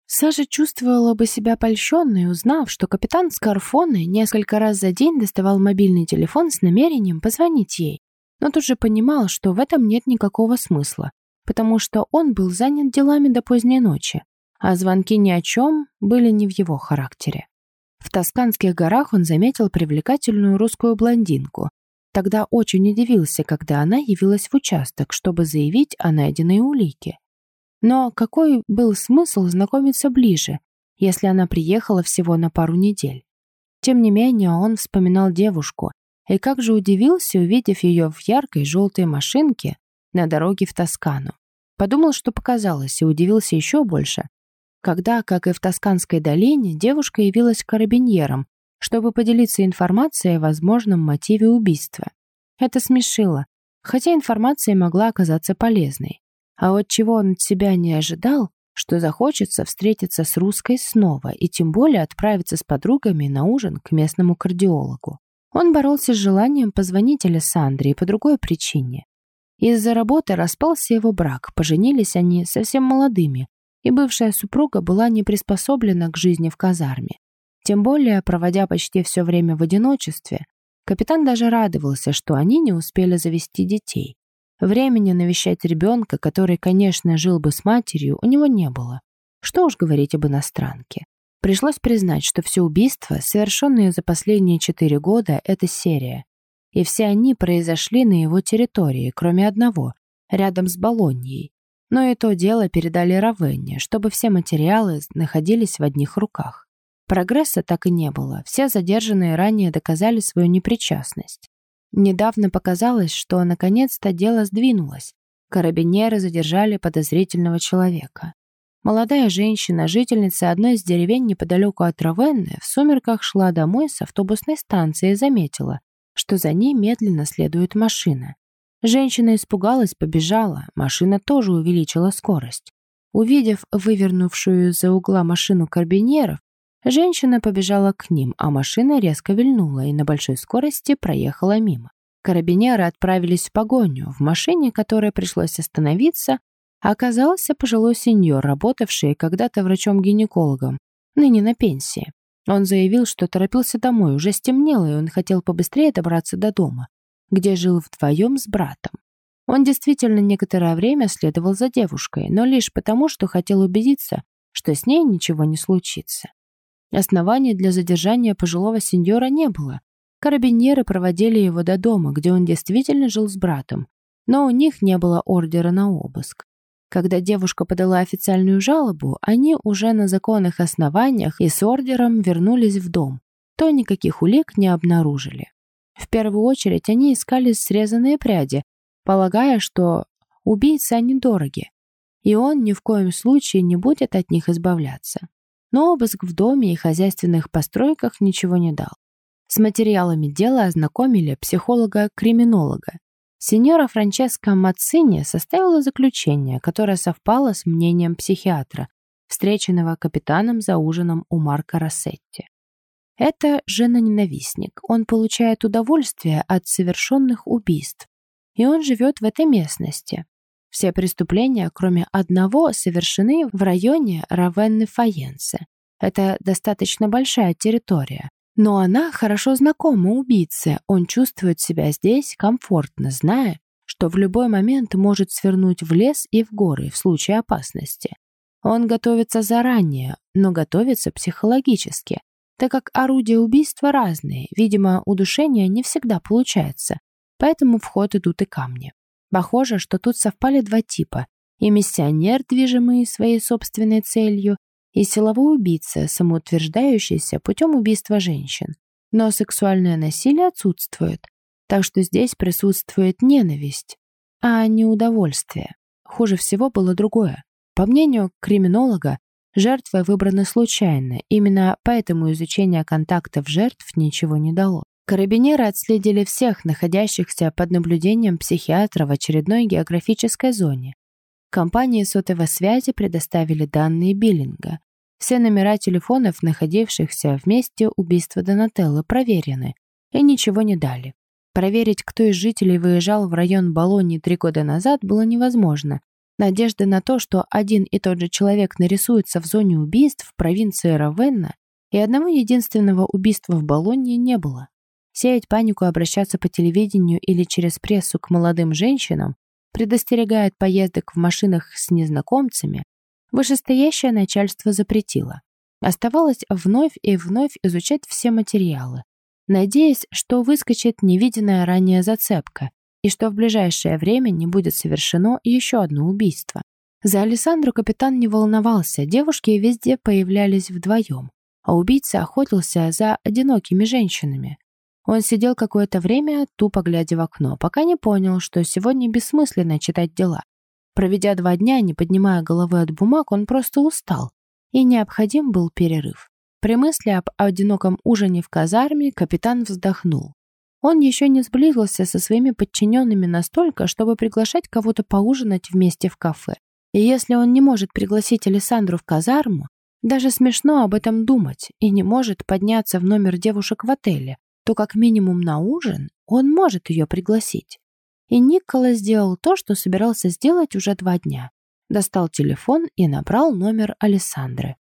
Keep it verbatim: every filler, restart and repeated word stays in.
Саша чувствовала бы себя польщенной, узнав, что капитан Скарфоне несколько раз за день доставал мобильный телефон с намерением позвонить ей, но тут же понимал, что в этом нет никакого смысла, потому что он был занят делами до поздней ночи, а звонки ни о чем были не в его характере. В Тосканских горах он заметил привлекательную русскую блондинку. Тогда очень удивился, когда она явилась в участок, чтобы заявить о найденной улике. Но какой был смысл знакомиться ближе, если она приехала всего на пару недель? Тем не менее, он вспоминал девушку, и как же удивился, увидев ее в яркой желтой машинке на дороге в Тоскану. Подумал, что показалось, и удивился еще больше, когда, как и в Тосканской долине, девушка явилась карабиньером, чтобы поделиться информацией о возможном мотиве убийства. Это смешило, хотя информация могла оказаться полезной. А вот чего он от себя не ожидал, что захочется встретиться с русской снова и тем более отправиться с подругами на ужин к местному кардиологу. Он боролся с желанием позвонить Алессандре и по другой причине. Из-за работы распался его брак, поженились они совсем молодыми, и бывшая супруга была не приспособлена к жизни в казарме. Тем более, проводя почти все время в одиночестве, капитан даже радовался, что они не успели завести детей. Времени навещать ребенка, который, конечно, жил бы с матерью, у него не было. Что уж говорить об иностранке. Пришлось признать, что все убийства, совершенные за последние четыре года, это серия. И все они произошли на его территории, кроме одного, рядом с Болоньей. Но и то дело передали Равенне, чтобы все материалы находились в одних руках. Прогресса так и не было, все задержанные ранее доказали свою непричастность. Недавно показалось, что наконец-то дело сдвинулось. Карабинеры задержали подозрительного человека. Молодая женщина, жительница одной из деревень неподалеку от Равенны, в сумерках шла домой с автобусной станции и заметила, что за ней медленно следует машина. Женщина испугалась, побежала, машина тоже увеличила скорость. Увидев вывернувшую из-за угла машину карабинеров, женщина побежала к ним, а машина резко вильнула и на большой скорости проехала мимо. Карабинеры отправились в погоню. В машине, которой пришлось остановиться, оказался пожилой сеньор, работавший когда-то врачом-гинекологом, ныне на пенсии. Он заявил, что торопился домой, уже стемнело, и он хотел побыстрее добраться до дома, где жил вдвоем с братом. Он действительно некоторое время следовал за девушкой, но лишь потому, что хотел убедиться, что с ней ничего не случится. Оснований для задержания пожилого сеньора не было. Карабинеры проводили его до дома, где он действительно жил с братом, но у них не было ордера на обыск. Когда девушка подала официальную жалобу, они уже на законных основаниях и с ордером вернулись в дом, то никаких улик не обнаружили. В первую очередь они искали срезанные пряди, полагая, что убийцы они дороги, и он ни в коем случае не будет от них избавляться. Но обыск в доме и хозяйственных постройках ничего не дал. С материалами дела ознакомили психолога-криминолога. Сеньора Франческа Маццини составила заключение, которое совпало с мнением психиатра, встреченного капитаном за ужином у Марко Рассетти. Это жена-ненавистник. Он получает удовольствие от совершенных убийств, и он живет в этой местности. Все преступления, кроме одного, совершены в районе Равенны-Фаенсе. Это достаточно большая территория. Но она хорошо знакома убийце. Он чувствует себя здесь комфортно, зная, что в любой момент может свернуть в лес и в горы в случае опасности. Он готовится заранее, но готовится психологически, так как орудия убийства разные. Видимо, удушение не всегда получается, поэтому в ход идут и камни. Похоже, что тут совпали два типа: и миссионер, движимый своей собственной целью, и силовой убийца, самоутверждающийся путем убийства женщин. Но сексуальное насилие отсутствует, так что здесь присутствует ненависть, а не удовольствие. Хуже всего было другое. По мнению криминолога, жертвы выбраны случайно, именно поэтому изучение контактов жертв ничего не дало. Карабинеры отследили всех находящихся под наблюдением психиатра в очередной географической зоне. Компании сотовой связи предоставили данные биллинга. Все номера телефонов, находившихся в месте убийства Донателло, проверены и ничего не дали. Проверить, кто из жителей выезжал в район Болоньи три года назад, было невозможно, Надежды на то, что один и тот же человек нарисуется в зоне убийств в провинции Равенна, и одного единственного убийства в Болонье не было. Сеять панику и обращаться по телевидению или через прессу к молодым женщинам, предостерегая от поездок в машинах с незнакомцами, вышестоящее начальство запретило. Оставалось вновь и вновь изучать все материалы, надеясь, что выскочит невиденная ранее зацепка и что в ближайшее время не будет совершено еще одно убийство. За Алессандру капитан не волновался, девушки везде появлялись вдвоем, а убийца охотился за одинокими женщинами. Он сидел какое-то время, тупо глядя в окно, пока не понял, что сегодня бессмысленно читать дела. Проведя два дня, не поднимая головы от бумаг, он просто устал, и необходим был перерыв. При мысли об одиноком ужине в казарме капитан вздохнул. Он еще не сблизился со своими подчиненными настолько, чтобы приглашать кого-то поужинать вместе в кафе. И если он не может пригласить Алессандру в казарму, даже смешно об этом думать, и не может подняться в номер девушек в отеле, то как минимум на ужин он может ее пригласить. И Никколо сделал то, что собирался сделать уже два дня. Достал телефон и набрал номер Алессандры.